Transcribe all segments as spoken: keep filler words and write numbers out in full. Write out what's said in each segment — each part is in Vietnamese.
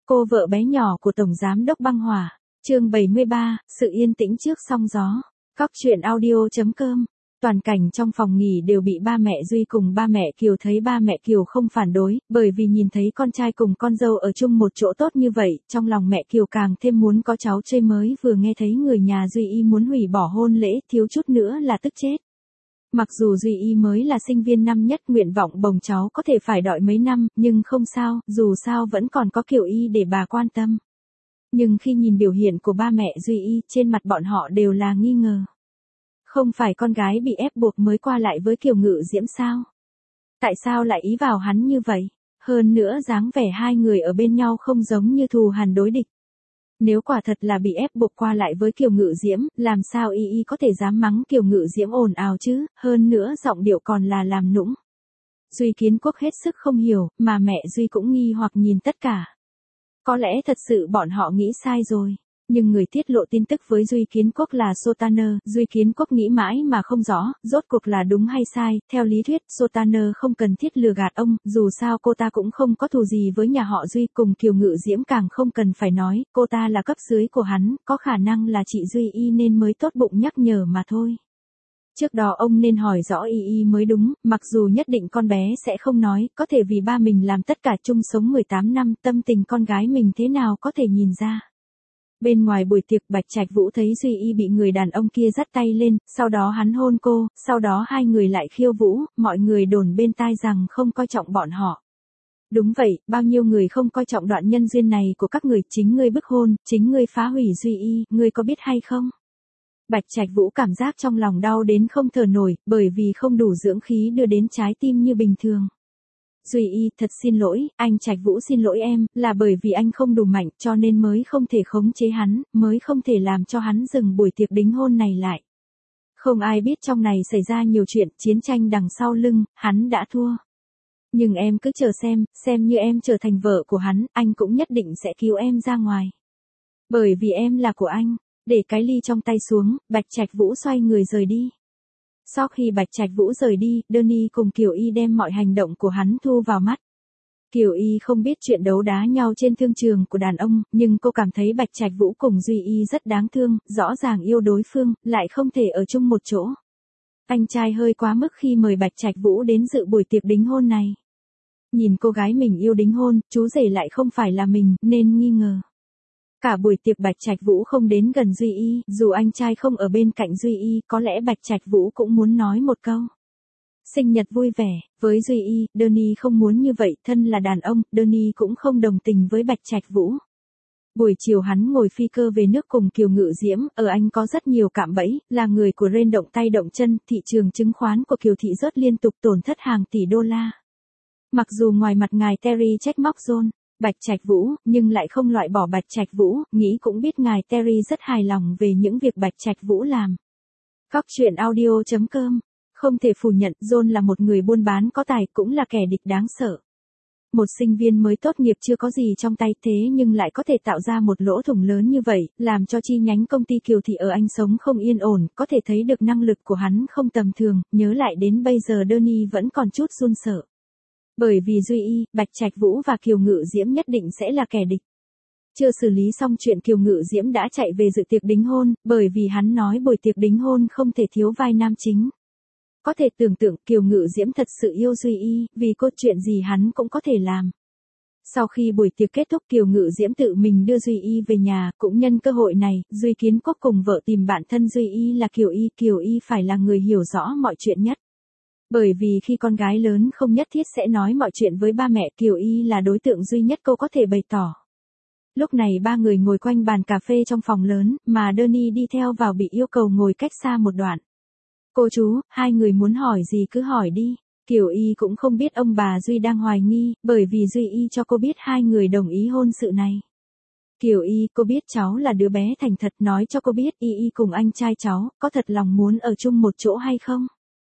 Cô vợ bé nhỏ của Tổng Giám đốc Băng Hỏa, chương bảy mươi ba, sự yên tĩnh trước sóng gió. Cóc truyện audio chấm com. Toàn cảnh trong phòng nghỉ đều bị ba mẹ Duy cùng ba mẹ Kiều thấy ba mẹ Kiều không phản đối, bởi vì nhìn thấy con trai cùng con dâu ở chung một chỗ tốt như vậy, trong lòng mẹ Kiều càng thêm muốn có cháu chơi mới. Vừa nghe thấy người nhà Duy Y muốn hủy bỏ hôn lễ, thiếu chút nữa là tức chết. Mặc dù Duy Y mới là sinh viên năm nhất, nguyện vọng bồng cháu có thể phải đợi mấy năm, nhưng không sao, dù sao vẫn còn có Kiều Y để bà quan tâm. Nhưng khi nhìn biểu hiện của ba mẹ Duy Y, trên mặt bọn họ đều là nghi ngờ. Không phải con gái bị ép buộc mới qua lại với Kiều Ngự Diễm sao? Tại sao lại ý vào hắn như vậy? Hơn nữa dáng vẻ hai người ở bên nhau không giống như thù hằn đối địch. Nếu quả thật là bị ép buộc qua lại với Kiều Ngự Diễm, làm sao Y Y có thể dám mắng Kiều Ngự Diễm ồn ào chứ, hơn nữa giọng điệu còn là làm nũng. Duy Kiến Quốc hết sức không hiểu, mà mẹ Duy cũng nghi hoặc nhìn tất cả. Có lẽ thật sự bọn họ nghĩ sai rồi. Nhưng người tiết lộ tin tức với Duy Kiến Quốc là Sotaner, Duy Kiến Quốc nghĩ mãi mà không rõ, rốt cuộc là đúng hay sai. Theo lý thuyết, Sotaner không cần thiết lừa gạt ông, dù sao cô ta cũng không có thù gì với nhà họ Duy, cùng Kiều Ngự Diễm càng không cần phải nói, cô ta là cấp dưới của hắn, có khả năng là chị Duy Y nên mới tốt bụng nhắc nhở mà thôi. Trước đó ông nên hỏi rõ Y Y mới đúng, mặc dù nhất định con bé sẽ không nói, có thể vì ba mình làm tất cả chung sống mười tám năm, tâm tình con gái mình thế nào có thể nhìn ra. Bên ngoài buổi tiệc, Bạch Trạch Vũ thấy Duy Y bị người đàn ông kia dắt tay lên, sau đó hắn hôn cô, sau đó hai người lại khiêu vũ, mọi người đồn bên tai rằng không coi trọng bọn họ. Đúng vậy, bao nhiêu người không coi trọng đoạn nhân duyên này của các người, chính ngươi bức hôn, chính ngươi phá hủy Duy Y, ngươi có biết hay không? Bạch Trạch Vũ cảm giác trong lòng đau đến không thở nổi, bởi vì không đủ dưỡng khí đưa đến trái tim như bình thường. Duy Y, thật xin lỗi, anh Trạch Vũ xin lỗi em, là bởi vì anh không đủ mạnh cho nên mới không thể khống chế hắn, mới không thể làm cho hắn dừng buổi tiệc đính hôn này lại. Không ai biết trong này xảy ra nhiều chuyện, chiến tranh đằng sau lưng, hắn đã thua. Nhưng em cứ chờ xem, xem như em trở thành vợ của hắn, anh cũng nhất định sẽ cứu em ra ngoài. Bởi vì em là của anh. Để cái ly trong tay xuống, Bạch Trạch Vũ xoay người rời đi. Sau khi Bạch Trạch Vũ rời đi, Donnie cùng Kiều Y đem mọi hành động của hắn thu vào mắt. Kiều Y không biết chuyện đấu đá nhau trên thương trường của đàn ông, nhưng cô cảm thấy Bạch Trạch Vũ cùng Duy Y rất đáng thương, rõ ràng yêu đối phương, lại không thể ở chung một chỗ. Anh trai hơi quá mức khi mời Bạch Trạch Vũ đến dự buổi tiệc đính hôn này. Nhìn cô gái mình yêu đính hôn, chú rể lại không phải là mình, nên nghi ngờ. Cả buổi tiệc Bạch Trạch Vũ không đến gần Duy Y, dù anh trai không ở bên cạnh Duy Y, có lẽ Bạch Trạch Vũ cũng muốn nói một câu. Sinh nhật vui vẻ, với Duy Y, Donnie không muốn như vậy, thân là đàn ông, Donnie cũng không đồng tình với Bạch Trạch Vũ. Buổi chiều hắn ngồi phi cơ về nước cùng Kiều Ngự Diễm, ở Anh có rất nhiều cạm bẫy, là người của Ren động tay động chân, thị trường chứng khoán của Kiều thị rớt liên tục, tổn thất hàng tỷ đô la. Mặc dù ngoài mặt ngài Terry trách móc John Bạch Trạch Vũ, nhưng lại không loại bỏ Bạch Trạch Vũ, nghĩ cũng biết ngài Terry rất hài lòng về những việc Bạch Trạch Vũ làm. Cóc truyện audio chấm com. Không thể phủ nhận, John là một người buôn bán có tài, cũng là kẻ địch đáng sợ. Một sinh viên mới tốt nghiệp chưa có gì trong tay, thế nhưng lại có thể tạo ra một lỗ thủng lớn như vậy, làm cho chi nhánh công ty Kiều thị ở Anh sống không yên ổn, có thể thấy được năng lực của hắn không tầm thường, nhớ lại đến bây giờ Donnie vẫn còn chút run sợ. Bởi vì Duy Y, Bạch Trạch Vũ và Kiều Ngự Diễm nhất định sẽ là kẻ địch. Chưa xử lý xong chuyện, Kiều Ngự Diễm đã chạy về dự tiệc đính hôn, bởi vì hắn nói buổi tiệc đính hôn không thể thiếu vai nam chính. Có thể tưởng tượng Kiều Ngự Diễm thật sự yêu Duy Y, vì cô chuyện gì hắn cũng có thể làm. Sau khi buổi tiệc kết thúc, Kiều Ngự Diễm tự mình đưa Duy Y về nhà, cũng nhân cơ hội này, Duy Kiến Quốc cùng vợ tìm bạn thân Duy Y là Kiều Y, Kiều Y phải là người hiểu rõ mọi chuyện nhất. Bởi vì khi con gái lớn không nhất thiết sẽ nói mọi chuyện với ba mẹ, Kiều Y là đối tượng duy nhất cô có thể bày tỏ. Lúc này ba người ngồi quanh bàn cà phê trong phòng lớn, mà Donnie đi theo vào bị yêu cầu ngồi cách xa một đoạn. Cô chú, hai người muốn hỏi gì cứ hỏi đi. Kiều Y cũng không biết ông bà Duy đang hoài nghi, bởi vì Duy Y cho cô biết hai người đồng ý hôn sự này. Kiều Y, cô biết cháu là đứa bé thành thật, nói cho cô biết Y Y cùng anh trai cháu, có thật lòng muốn ở chung một chỗ hay không?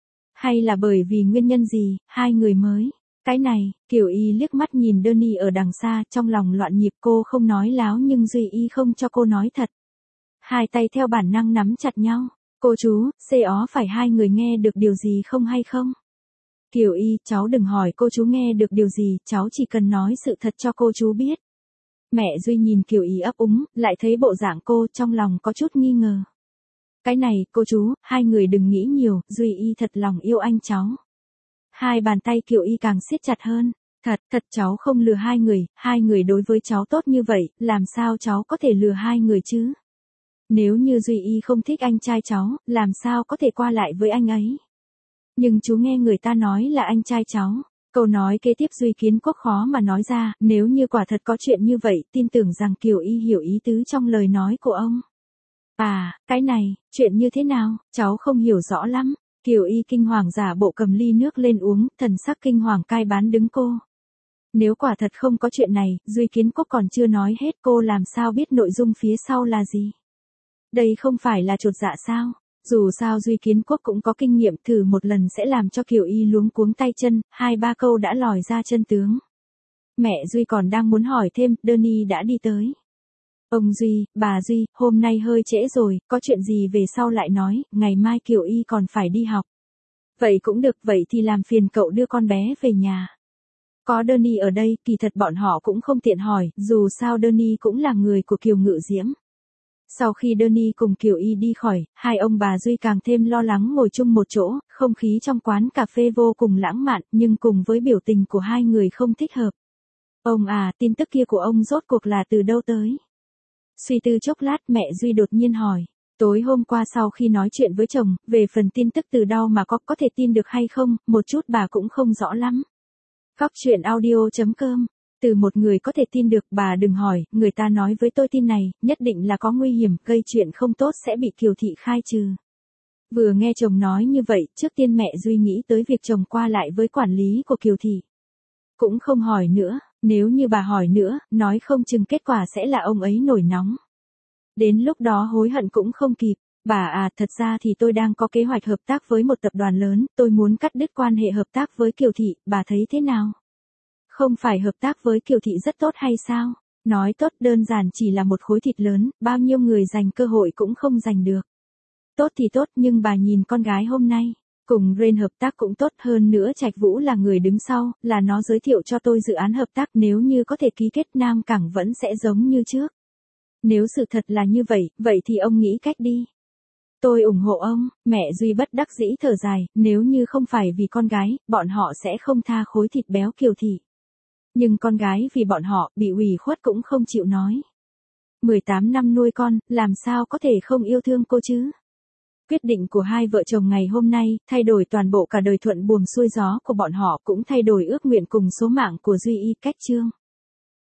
Hay là bởi vì nguyên nhân gì, hai người mới? Cái này, Kiều Y liếc mắt nhìn Donnie ở đằng xa, trong lòng loạn nhịp, cô không nói láo nhưng Duy Y không cho cô nói thật. Hai tay theo bản năng nắm chặt nhau. Cô chú, xê ó phải hai người nghe được điều gì không hay không? Kiều Y, cháu đừng hỏi cô chú nghe được điều gì, cháu chỉ cần nói sự thật cho cô chú biết. Mẹ Duy nhìn Kiều Y ấp úng, lại thấy bộ dạng cô trong lòng có chút nghi ngờ. Cái này, cô chú, hai người đừng nghĩ nhiều, Duy Y thật lòng yêu anh cháu. Hai bàn tay Kiều Y càng siết chặt hơn. Thật, thật cháu không lừa hai người, hai người đối với cháu tốt như vậy, làm sao cháu có thể lừa hai người chứ? Nếu như Duy Y không thích anh trai cháu, làm sao có thể qua lại với anh ấy? Nhưng chú nghe người ta nói là anh trai cháu. Câu nói kế tiếp Duy Kiến Quốc khó mà nói ra, nếu như quả thật có chuyện như vậy, tin tưởng rằng Kiều Y hiểu ý tứ trong lời nói của ông. À, cái này, chuyện như thế nào, cháu không hiểu rõ lắm. Kiều Y kinh hoàng giả bộ cầm ly nước lên uống, thần sắc kinh hoàng cai bán đứng cô. Nếu quả thật không có chuyện này, Duy Kiến Quốc còn chưa nói hết cô làm sao biết nội dung phía sau là gì. Đây không phải là chột dạ sao? Dù sao Duy Kiến Quốc cũng có kinh nghiệm, thử một lần sẽ làm cho Kiều Y luống cuống tay chân, hai ba câu đã lòi ra chân tướng. Mẹ Duy còn đang muốn hỏi thêm, Đơn đã đi tới. Ông Duy, bà Duy, hôm nay hơi trễ rồi, có chuyện gì về sau lại nói, ngày mai Kiều Y còn phải đi học. Vậy cũng được, vậy thì làm phiền cậu đưa con bé về nhà. Có Đơn ở đây, kỳ thật bọn họ cũng không tiện hỏi, dù sao Đơn cũng là người của Kiều Ngự Diễm. Sau khi Đơn cùng Kiều Y đi khỏi, hai ông bà Duy càng thêm lo lắng ngồi chung một chỗ, không khí trong quán cà phê vô cùng lãng mạn, nhưng cùng với biểu tình của hai người không thích hợp. Ông à, tin tức kia của ông rốt cuộc là từ đâu tới? Suy tư chốc lát mẹ Duy đột nhiên hỏi. Tối hôm qua sau khi nói chuyện với chồng, về phần tin tức từ đâu mà có có thể tin được hay không, một chút bà cũng không rõ lắm. Góc chuyện audio chấm com. Từ một người có thể tin được, bà đừng hỏi, người ta nói với tôi tin này, nhất định là có nguy hiểm, gây chuyện không tốt sẽ bị Kiều Thị khai trừ. Vừa nghe chồng nói như vậy, trước tiên mẹ Duy nghĩ tới việc chồng qua lại với quản lý của Kiều Thị. Cũng không hỏi nữa, nếu như bà hỏi nữa, nói không chừng kết quả sẽ là ông ấy nổi nóng. Đến lúc đó hối hận cũng không kịp. Bà à, thật ra thì tôi đang có kế hoạch hợp tác với một tập đoàn lớn, tôi muốn cắt đứt quan hệ hợp tác với Kiều Thị, bà thấy thế nào? Không phải hợp tác với Kiều Thị rất tốt hay sao? Nói tốt đơn giản chỉ là một khối thịt lớn, bao nhiêu người giành cơ hội cũng không giành được. Tốt thì tốt, nhưng bà nhìn con gái hôm nay, cùng Rain hợp tác cũng tốt, hơn nữa Trạch Vũ là người đứng sau, là nó giới thiệu cho tôi dự án hợp tác, nếu như có thể ký kết Nam Cảng vẫn sẽ giống như trước. Nếu sự thật là như vậy, vậy thì ông nghĩ cách đi. Tôi ủng hộ ông, mẹ Duy bất đắc dĩ thở dài, nếu như không phải vì con gái, bọn họ sẽ không tha khối thịt béo Kiều Thị. Nhưng con gái vì bọn họ, bị ủy khuất cũng không chịu nói. mười tám năm nuôi con, làm sao có thể không yêu thương cô chứ? Quyết định của hai vợ chồng ngày hôm nay, thay đổi toàn bộ cả đời thuận buồm xuôi gió của bọn họ, cũng thay đổi ước nguyện cùng số mạng của Duy Y. Cách chương.